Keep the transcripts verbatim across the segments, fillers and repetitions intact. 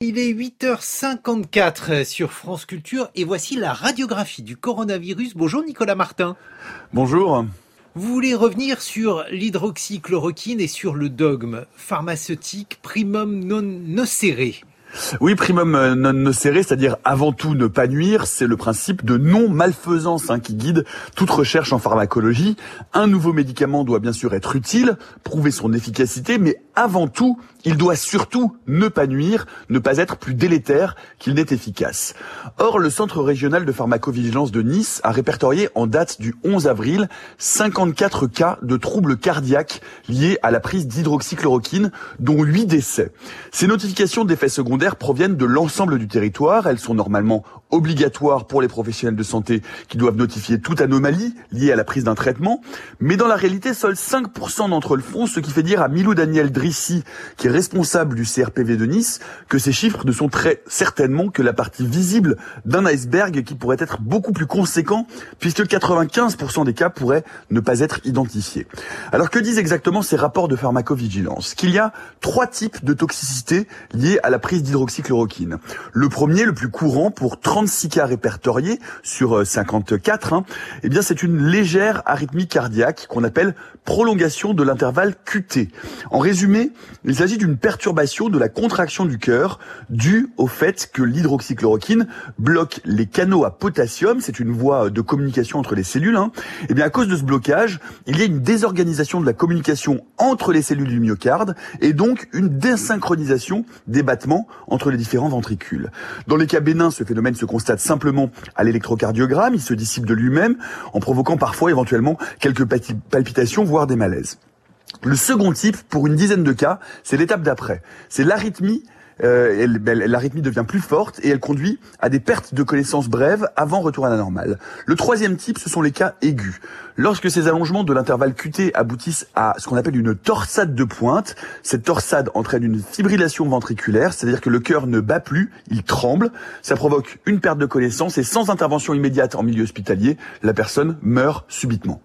Il est huit heures cinquante-quatre sur France Culture et voici la radiographie du coronavirus. Bonjour Nicolas Martin. Bonjour. Vous voulez revenir sur l'hydroxychloroquine et sur le dogme pharmaceutique primum non nocere. Oui, primum non nocere, c'est-à-dire avant tout ne pas nuire, c'est le principe de non-malfaisance hein, qui guide toute recherche en pharmacologie. Un nouveau médicament doit bien sûr être utile, prouver son efficacité, mais avant tout, il doit surtout ne pas nuire, ne pas être plus délétère qu'il n'est efficace. Or, le Centre régional de pharmacovigilance de Nice a répertorié en date du onze avril cinquante-quatre cas de troubles cardiaques liés à la prise d'hydroxychloroquine, dont huit décès. Ces notifications d'effets secondaires proviennent de l'ensemble du territoire. Elles sont normalement obligatoires pour les professionnels de santé qui doivent notifier toute anomalie liée à la prise d'un traitement. Mais dans la réalité, seuls cinq pour cent d'entre eux le font, ce qui fait dire à Milou Daniel Drissi, qui est responsable du C R P V de Nice, que ces chiffres ne sont très certainement que la partie visible d'un iceberg qui pourrait être beaucoup plus conséquent, puisque quatre-vingt-quinze pour cent des cas pourraient ne pas être identifiés. Alors que disent exactement ces rapports de pharmacovigilance? Qu'il y a trois types de toxicité liées à la prise d'hydroxychloroquine. Le premier, le plus courant, pour trente-six cas répertoriés sur cinquante-quatre, hein, eh bien c'est une légère arythmie cardiaque qu'on appelle prolongation de l'intervalle Q T. En résumé, il s'agit d'une perturbation de la contraction du cœur due au fait que l'hydroxychloroquine bloque les canaux à potassium, c'est une voie de communication entre les cellules. Hein. Et bien à cause de ce blocage, il y a une désorganisation de la communication entre les cellules du myocarde et donc une désynchronisation des battements entre les différents ventricules. Dans les cas bénins, ce phénomène se constate simplement à l'électrocardiogramme, il se dissipe de lui-même en provoquant parfois éventuellement quelques palpitations, voire des malaises. Le second type, pour une dizaine de cas, c'est l'étape d'après. C'est l'arythmie. Euh, elle, elle, l'arythmie devient plus forte et elle conduit à des pertes de connaissance brèves avant retour à la normale. Le troisième type, ce sont les cas aigus. Lorsque ces allongements de l'intervalle Q T aboutissent à ce qu'on appelle une torsade de pointe, cette torsade entraîne une fibrillation ventriculaire, c'est-à-dire que le cœur ne bat plus, il tremble, ça provoque une perte de connaissance et sans intervention immédiate en milieu hospitalier, la personne meurt subitement.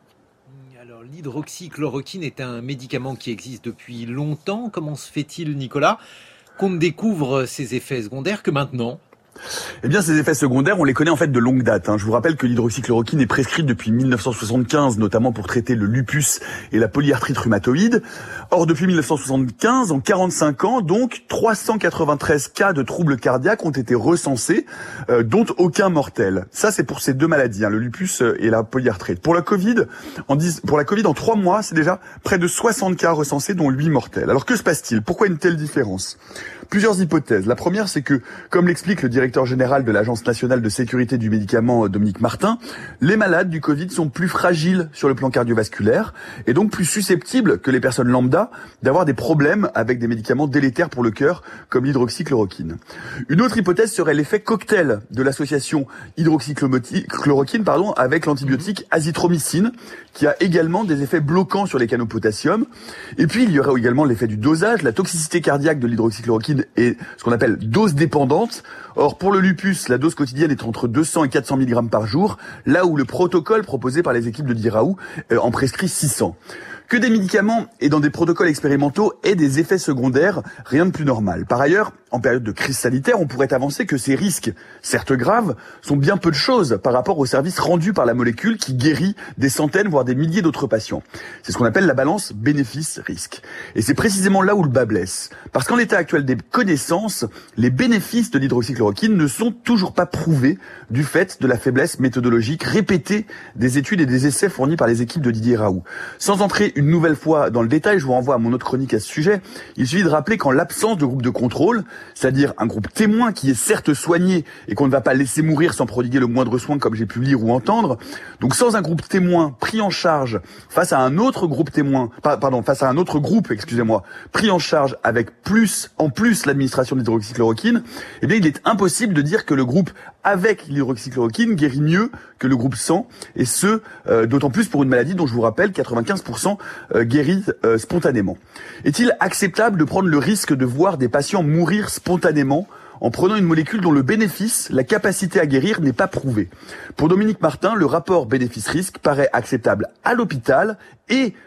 L'hydroxychloroquine est un médicament qui existe depuis longtemps. Comment se fait-il, Nicolas, qu'on ne découvre ses effets secondaires que maintenant ? Eh bien, ces effets secondaires, on les connaît en fait de longue date. Hein. Je vous rappelle que l'hydroxychloroquine est prescrite depuis mille neuf cent soixante-quinze, notamment pour traiter le lupus et la polyarthrite rhumatoïde. Or, depuis mille neuf cent soixante-quinze, en quarante-cinq ans, donc, trois cent quatre-vingt-treize cas de troubles cardiaques ont été recensés, euh, dont aucun mortel. Ça, c'est pour ces deux maladies, hein, le lupus et la polyarthrite. Pour la Covid, en dix, pour la Covid, en trois mois, c'est déjà près de soixante cas recensés, dont huit mortels. Alors, que se passe-t-il? Pourquoi une telle différence? Plusieurs hypothèses. La première, c'est que, comme l'explique le directeur général de l'Agence nationale de sécurité du médicament, Dominique Martin, les malades du Covid sont plus fragiles sur le plan cardiovasculaire et donc plus susceptibles que les personnes lambda d'avoir des problèmes avec des médicaments délétères pour le cœur, comme l'hydroxychloroquine. Une autre hypothèse serait l'effet cocktail de l'association hydroxychloroquine pardon, avec l'antibiotique azithromycine, qui a également des effets bloquants sur les canaux potassium. Et puis, il y aurait également l'effet du dosage. La toxicité cardiaque de l'hydroxychloroquine est ce qu'on appelle dose dépendante. Or, pour le lupus, la dose quotidienne est entre deux cents et quatre cents milligrammes par jour, là où le protocole proposé par les équipes de Diraoult en prescrit six cents. Que des médicaments et dans des protocoles expérimentaux aient des effets secondaires, rien de plus normal. Par ailleurs, en période de crise sanitaire, on pourrait avancer que ces risques, certes graves, sont bien peu de choses par rapport au service rendu par la molécule qui guérit des centaines, voire des milliers d'autres patients. C'est ce qu'on appelle la balance bénéfice-risque. Et c'est précisément là où le bas blesse. Parce qu'en l'état actuel des connaissances, les bénéfices de l'hydroxychloroquine ne sont toujours pas prouvés du fait de la faiblesse méthodologique répétée des études et des essais fournis par les équipes de Didier Raoult. Sans entrer une nouvelle fois dans le détail, je vous renvoie à mon autre chronique à ce sujet, il suffit de rappeler qu'en l'absence de groupe de contrôle, c'est-à-dire un groupe témoin qui est certes soigné et qu'on ne va pas laisser mourir sans prodiguer le moindre soin comme j'ai pu lire ou entendre, donc sans un groupe témoin pris en charge face à un autre groupe témoin, pardon, face à un autre groupe, excusez-moi, pris en charge avec plus, en plus l'administration de l'hydroxychloroquine, eh bien il est impossible de dire que le groupe avec l'hydroxychloroquine guérit mieux que le groupe sans, et ce, euh, d'autant plus pour une maladie dont je vous rappelle quatre-vingt-quinze pour cent euh, guérit euh, spontanément. Est-il acceptable de prendre le risque de voir des patients mourir spontanément en prenant une molécule dont le bénéfice, la capacité à guérir n'est pas prouvée? Pour Dominique Martin, le rapport bénéfice-risque paraît acceptable à l'hôpital et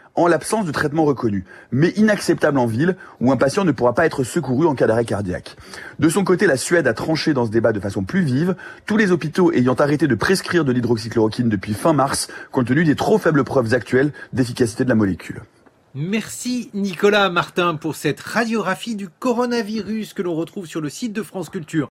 en l'absence de traitement reconnu, mais inacceptable en ville où un patient ne pourra pas être secouru en cas d'arrêt cardiaque. De son côté, la Suède a tranché dans ce débat de façon plus vive, tous les hôpitaux ayant arrêté de prescrire de l'hydroxychloroquine depuis fin mars, compte tenu des trop faibles preuves actuelles d'efficacité de la molécule. Merci Nicolas Martin pour cette radiographie du coronavirus que l'on retrouve sur le site de France Culture.